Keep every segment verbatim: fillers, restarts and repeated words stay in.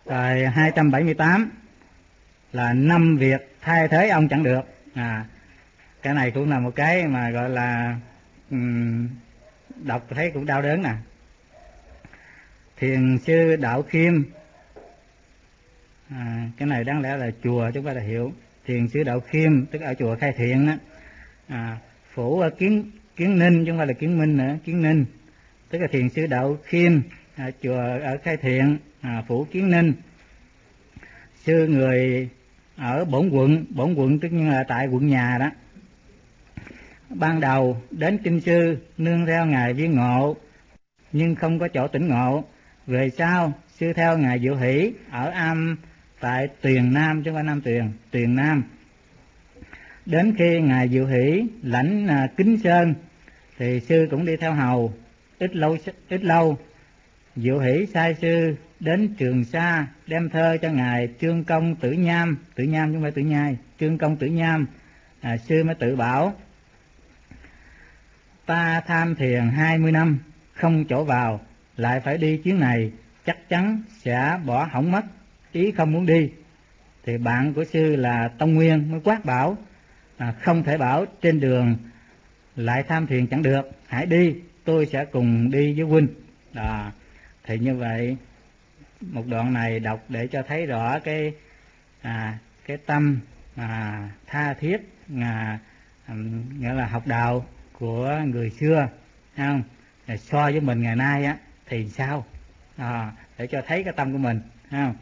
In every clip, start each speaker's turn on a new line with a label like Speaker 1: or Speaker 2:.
Speaker 1: Rồi hai trăm bảy mươi tám là năm việc thay thế ông chẳng được. À, cái này cũng là một cái mà gọi là um, đọc thấy cũng đau đớn nè. Thiền sư Đạo Khiêm, à, cái này đáng lẽ là chùa chúng ta là hiểu. Thiền sư Đạo Khiêm tức ở chùa Khai Thiện á, à, phủ ở Kiến Kiến Ninh, chúng ta là Kiến Minh nữa, Kiến Ninh tức là thiền sư Đạo Khiêm, à, chùa ở Khai Thiện, à, phủ Kiến Ninh. Sư người ở Bổn Quận, Bổn Quận tức là tại quận nhà đó. Ban đầu đến kinh sư nương theo ngài Viên Ngộ nhưng không có chỗ tỉnh ngộ. Về sau sư theo ngài Diệu Hỷ ở am tại Tuyền Nam, chứ không phải Nam Tuyền, Tuyền Nam. Đến khi ngài Diệu Hỷ lãnh à, Kính Sơn thì sư cũng đi theo hầu. Ít lâu ít lâu Diệu Hỷ sai sư đến Trường Sa đem thơ cho ngài Trương Công Tử Nham, Tử Nham chứ không phải Tử Nhai, Trương Công Tử Nham. À, sư mới tự bảo: ta tham thiền hai mươi năm không chỗ vào, lại phải đi chuyến này, chắc chắn sẽ bỏ hỏng mất, ý không muốn đi. Thì bạn của sư là Tông Nguyên mới quát bảo: à, không thể bảo trên đường lại tham thiền chẳng được, hãy đi, tôi sẽ cùng đi với huynh. Đó, thì như vậy một đoạn này đọc để cho thấy rõ cái à, cái tâm à, tha thiết, à, nghĩa là học đạo của người xưa, không? So với mình ngày nay á thì sao, à, để cho thấy cái tâm của mình, không?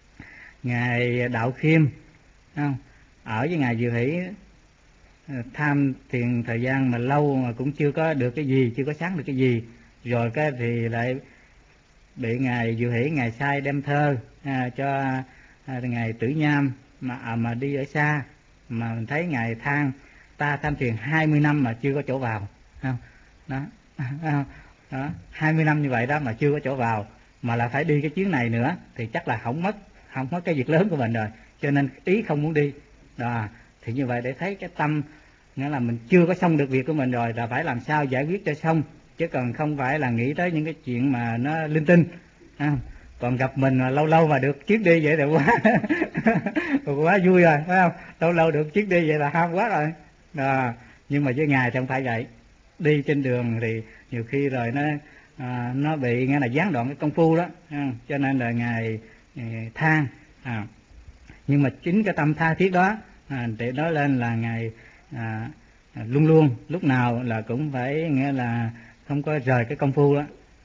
Speaker 1: Ngài Đạo Khiêm, không? Ở với ngài Diệu Hỷ tham thiền thời gian mà lâu mà cũng chưa có được cái gì, chưa có sáng được cái gì, rồi cái thì lại bị ngài Diệu Hỷ ngài sai đem thơ à, cho à, ngài Tử Nham mà à, mà đi ở xa, mà mình thấy ngài than ta tham thiền hai mươi năm mà chưa có chỗ vào, không? Đó, đó, hai mươi năm như vậy đó mà chưa có chỗ vào, mà là phải đi cái chuyến này nữa thì chắc là không mất không mất cái việc lớn của mình rồi, cho nên ý không muốn đi. Đó, thì như vậy để thấy cái tâm, nghĩa là mình chưa có xong được việc của mình rồi là phải làm sao giải quyết cho xong, chứ còn không phải là nghĩ tới những cái chuyện mà nó linh tinh. À, còn gặp mình mà lâu lâu mà được chuyến đi vậy là quá quá vui rồi, phải không? Lâu lâu được chuyến đi vậy là ham quá rồi. À, nhưng mà với ngài thì không phải vậy. Đi trên đường thì nhiều khi rồi nó à, nó bị nghe là gián đoạn cái công phu đó, à, cho nên là ngài than. À, nhưng mà chính cái tâm tha thiết đó à, để nói lên là ngài à, luôn luôn lúc nào là cũng phải nghĩa là không có rời cái công phu đó.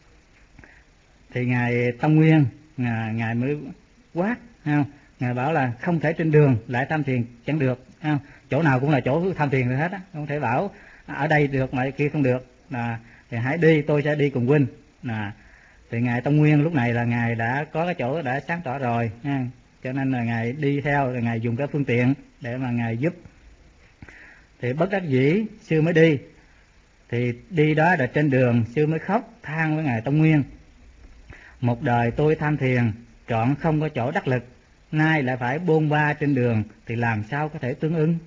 Speaker 1: Thì ngài Tông Nguyên à, ngài mới quát, không? Ngài bảo là không thể trên đường lại tham thiền chẳng được, không? Chỗ nào cũng là chỗ tham thiền rồi hết á, không thể bảo ở đây được mà kia không được. À, thì hãy đi, tôi sẽ đi cùng huynh. À, thì ngài Tông Nguyên lúc này là ngài đã có cái chỗ đã sáng tỏ rồi, ha, cho nên là ngài đi theo, là ngài dùng cái phương tiện để mà ngài giúp. Thì bất đắc dĩ sư mới đi. Thì đi đó là trên đường sư mới khóc than với ngài Tông Nguyên: một đời tôi tham thiền trọn không có chỗ đắc lực, nay lại phải bôn ba trên đường thì làm sao có thể tương ứng.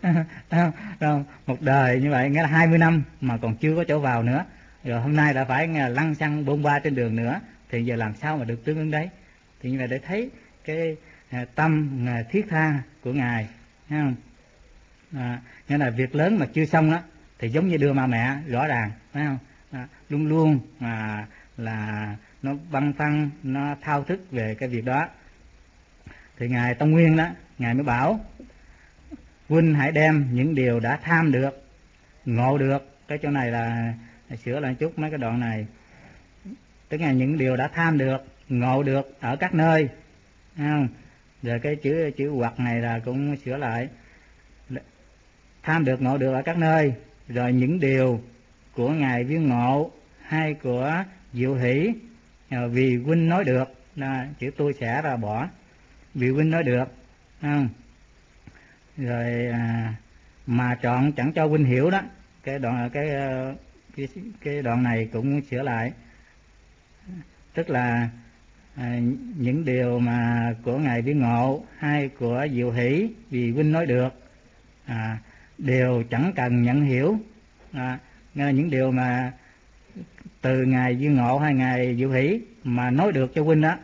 Speaker 1: Một đời như vậy nghĩa là hai mươi năm mà còn chưa có chỗ vào nữa, rồi hôm nay đã phải lăn xăng bôn ba trên đường nữa, thì giờ làm sao mà được tương ứng đấy. Thì như vậy để thấy cái tâm thiết tha của ngài, thấy không? À, nghĩa là việc lớn mà chưa xong đó thì giống như đưa ma mẹ rõ ràng, phải không? À, luôn luôn à, là nó băn khoăn, nó thao thức về cái việc đó. Thì ngài Tông Nguyên đó, ngài mới bảo: huynh hãy đem những điều đã tham được, ngộ được. Cái chỗ này là sửa lại chút mấy cái đoạn này, tức là những điều đã tham được, ngộ được ở các nơi, không? Rồi cái chữ chữ hoặc này là cũng sửa lại: tham được, ngộ được ở các nơi. Rồi những điều của ngài Viên Ngộ hay của Diệu Hỷ vì huynh nói được, là chữ tôi sẽ ra bỏ, vì huynh nói được, không? Rồi à, mà chọn chẳng cho huynh hiểu đó. Cái đoạn cái cái, cái đoạn này cũng sửa lại, tức là à, những điều mà của ngài Viên Ngộ hay của Diệu Hỷ vì huynh nói được à, đều chẳng cần nhận hiểu. À, nghĩa là những điều mà từ ngài Viên Ngộ hay ngài Diệu Hỷ mà nói được cho huynh đó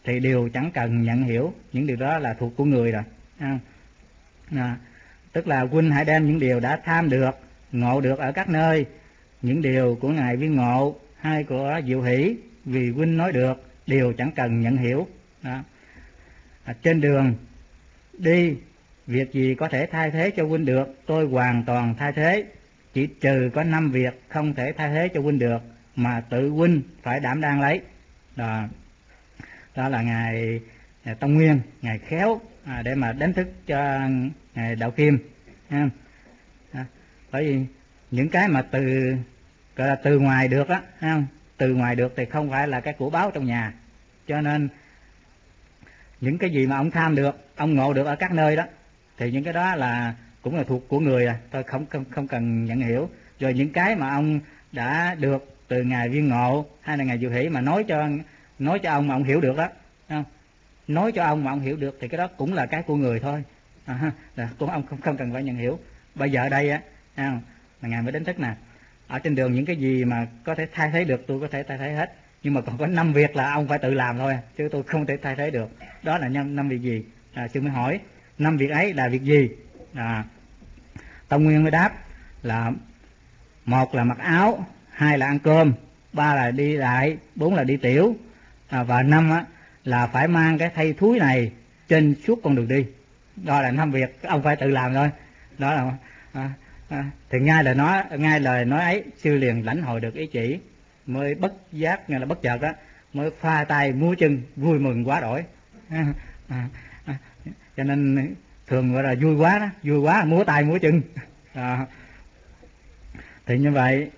Speaker 1: thì đều chẳng cần nhận hiểu, những điều đó là thuộc của người rồi. À, à, tức là huynh hãy đem những điều đã tham được, ngộ được ở các nơi, những điều của ngài Viên Ngộ hay của Diệu Hỷ, vì huynh nói được đều chẳng cần nhận hiểu. Đó. À, trên đường đi, việc gì có thể thay thế cho huynh được, tôi hoàn toàn thay thế, chỉ trừ có năm việc không thể thay thế cho huynh được, mà tự huynh phải đảm đang lấy. Đó, đó là ngài Tông Nguyên, ngài khéo à, để mà đánh thức cho ngài Đạo Kim. À, bởi vì những cái mà từ gọi là từ ngoài được á, không? Từ ngoài được thì không phải là cái của báo trong nhà, cho nên những cái gì mà ông tham được, ông ngộ được ở các nơi đó, thì những cái đó là cũng là thuộc của người, à tôi không không không cần nhận hiểu. Rồi những cái mà ông đã được từ ngài Viên Ngộ hay là ngài Diệu Hỷ mà nói cho nói cho ông mà ông hiểu được đó, không? Nói cho ông mà ông hiểu được thì cái đó cũng là cái của người thôi, à, là cũng ông không không cần phải nhận hiểu. Bây giờ ở đây á, không? Là ngài mới đánh thức nè, ở trên đường những cái gì mà có thể thay thế được tôi có thể thay thế hết, nhưng mà còn có năm việc là ông phải tự làm thôi, chứ tôi không thể thay thế được. Đó là năm, năm việc gì? À, sư mới hỏi năm việc ấy là việc gì? À, Tông Nguyên mới đáp là một là mặc áo, hai là ăn cơm, ba là đi lại, bốn là đi tiểu, à, và năm á, là phải mang cái thây thúi này trên suốt con đường đi. Đó là năm việc ông phải tự làm thôi. Đó là à, à, thì ngay lời nói ngay lời nói ấy, sư liền lãnh hội được ý chỉ, mới bất giác, nghe là bất chợt đó, mới pha tay múa chân vui mừng quá đổi. À, à, à, cho nên thường gọi là vui quá đó, vui quá múa tay múa chân. À, thì như vậy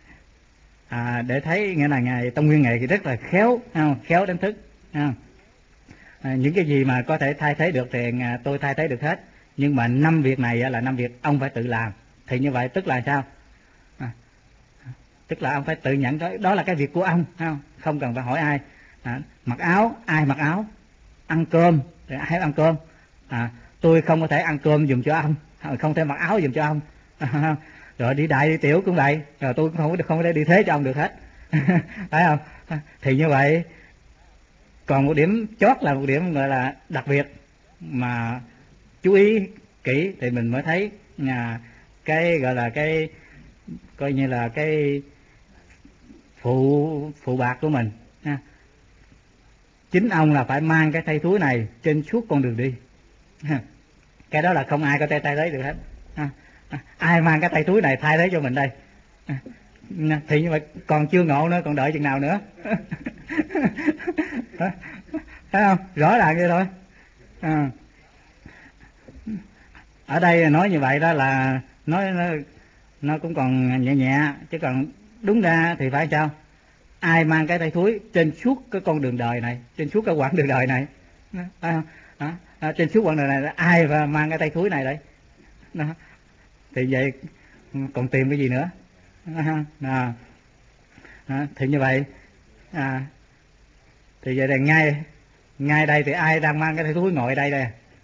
Speaker 1: à, để thấy nghĩa là ngài Tông Nguyên Nghệ thì rất là khéo, không? Khéo đánh thức, không? À, những cái gì mà có thể thay thế được thì tôi thay thế được hết, nhưng mà năm việc này là năm việc ông phải tự làm. Thì như vậy tức là sao? À, tức là ông phải tự nhận đó, đó là cái việc của ông, không, không cần phải hỏi ai. À, mặc áo, ai mặc áo? Ăn cơm, thì ai ăn cơm? À, tôi không có thể ăn cơm giùm cho ông, không thể mặc áo giùm cho ông. À, rồi đi đại đi tiểu cũng vậy, rồi tôi cũng không không thể đi thế cho ông được hết. Phải không? Thì như vậy còn một điểm chót là một điểm gọi là đặc biệt mà chú ý kỹ thì mình mới thấy à, cái gọi là cái coi như là cái phụ phụ bạc của mình. À, chính ông là phải mang cái thây thúi này trên suốt con đường đi. À, cái đó là không ai có thể thay thế được hết. À, à, ai mang cái thây thúi này thay thế cho mình đây? À, thì như vậy còn chưa ngộ nữa, còn đợi chừng nào nữa? Thấy không? Rõ ràng vậy thôi. À, ở đây nói như vậy đó là nói nó, nó cũng còn nhẹ nhẹ, chứ còn đúng ra thì phải sao? Ai mang cái tay thúi trên suốt cái con đường đời này, trên suốt cái quãng đường đời này, phải không? Đó. À, trên suốt quãng đường này ai và mang cái tay thúi này đấy? Đó. Thì vậy còn tìm cái gì nữa? À, à, thì như vậy à, thì vậy là ngay ngay đây thì ai đang mang cái tay thúi ngồi đây đây?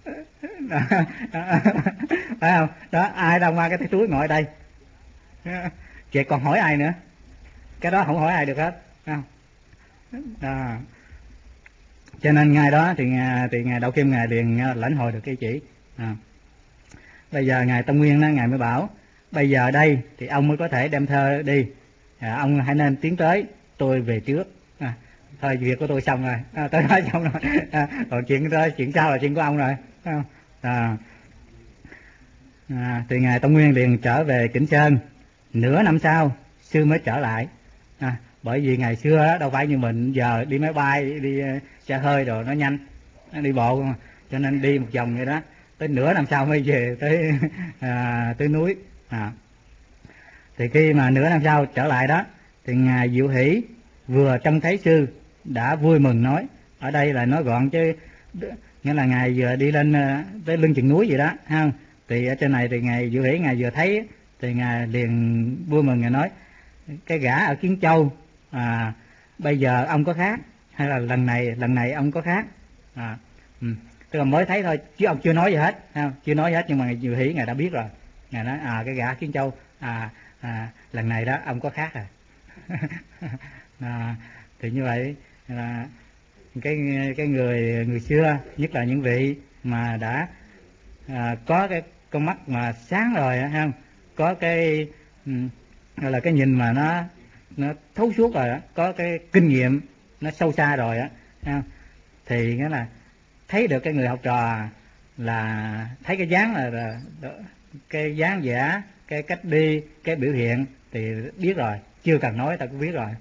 Speaker 1: Phải không? Đó, ai đang mang cái tay túi ngồi ở đây? Chị còn hỏi ai nữa? Cái đó không hỏi ai được hết, không? À, cho nên ngày đó thì thì ngài Đạo Kim ngài liền lãnh hội được cái chỉ. À, bây giờ ngài Tông Nguyên đó, ngài mới bảo bây giờ đây thì ông mới có thể đem thơ đi. À, ông hãy nên tiến tới, tôi về trước. À, thôi việc của tôi xong rồi, à, tôi nói xong rồi. À, còn chuyện đó, chuyện sau là chuyện của ông rồi. À, à, thì ngài Tông Nguyên liền trở về Kỉnh Sơn. Nửa năm sau sư mới trở lại. À, bởi vì ngày xưa đó, đâu phải như mình giờ đi máy bay, đi uh, xe hơi rồi nó nhanh, nó đi bộ mà. Cho nên đi một vòng vậy đó, tới nửa năm sau mới về tới à, tới núi. À, thì khi mà nửa năm sau trở lại đó thì ngài Diệu Hỷ vừa trông thấy sư đã vui mừng nói, ở đây là nói gọn chứ nghĩa là ngài vừa đi lên uh, tới lưng chừng núi vậy đó, không? Thì ở trên này thì ngài Diệu Hỷ ngài vừa thấy thì ngài liền vui mừng, ngài nói cái gã ở Kiến Châu à, bây giờ ông có khác hay là lần này lần này ông có khác? À, ừ. Tức là mới thấy thôi chứ ông chưa nói gì hết, không? Chưa nói gì hết, nhưng mà ngài Diệu Hỷ ngài đã biết rồi. Ngài nói à cái gã Kiến Châu à, à lần này đó ông có khác rồi. À, thì như vậy là cái cái người người xưa, nhất là những vị mà đã à, có cái con mắt mà sáng rồi á, không có cái um, gọi là cái nhìn mà nó nó thấu suốt rồi đó, có cái kinh nghiệm nó sâu xa rồi á, thì nghĩa là thấy được cái người học trò là thấy cái dáng là, là cái dáng vẻ, cái cách đi, cái biểu hiện thì biết rồi, chưa cần nói ta cũng biết rồi.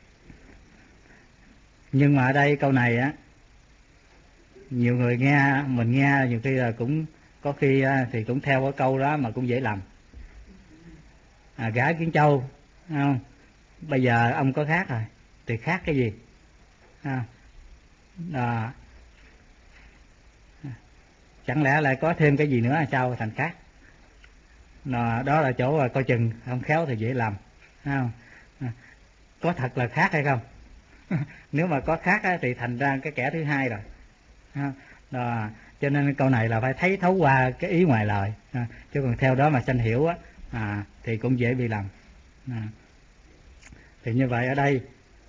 Speaker 1: Nhưng mà ở đây câu này á, nhiều người nghe, mình nghe nhiều khi là cũng có khi thì cũng theo cái câu đó mà cũng dễ lầm. À, gái Kiến Châu, không? Bây giờ ông có khác rồi, thì khác cái gì? À, à, chẳng lẽ lại có thêm cái gì nữa là sao thành khác? Đó, đó là chỗ coi chừng không khéo thì dễ lầm, không? À, có thật là khác hay không? Nếu mà có khác á, thì thành ra cái kẻ thứ hai rồi. Đó, cho nên câu này là phải thấy thấu qua cái ý ngoài lời, à, chứ còn theo đó mà sanh hiểu á, à, thì cũng dễ bị lầm. À, thì như vậy ở đây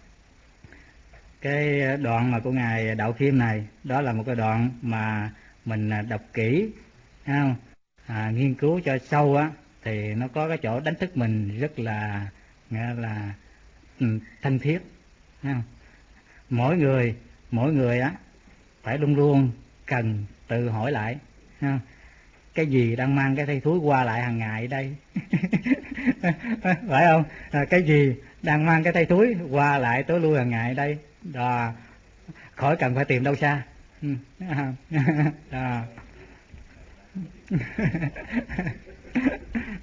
Speaker 1: cái đoạn mà của ngài Đạo Khiêm này, đó là một cái đoạn mà mình đọc kỹ, không? À, nghiên cứu cho sâu á, thì nó có cái chỗ đánh thức mình rất là nghĩa là ừ, thân thiết, không? Mỗi người mỗi người á phải luôn luôn cần tự hỏi lại, không? Cái gì đang mang cái thây thúi qua lại hàng ngày đây? Phải không? À, cái gì đang mang cái thây thúi qua lại tối lui hàng ngày đây? Đó, khỏi cần phải tìm đâu xa. Đó.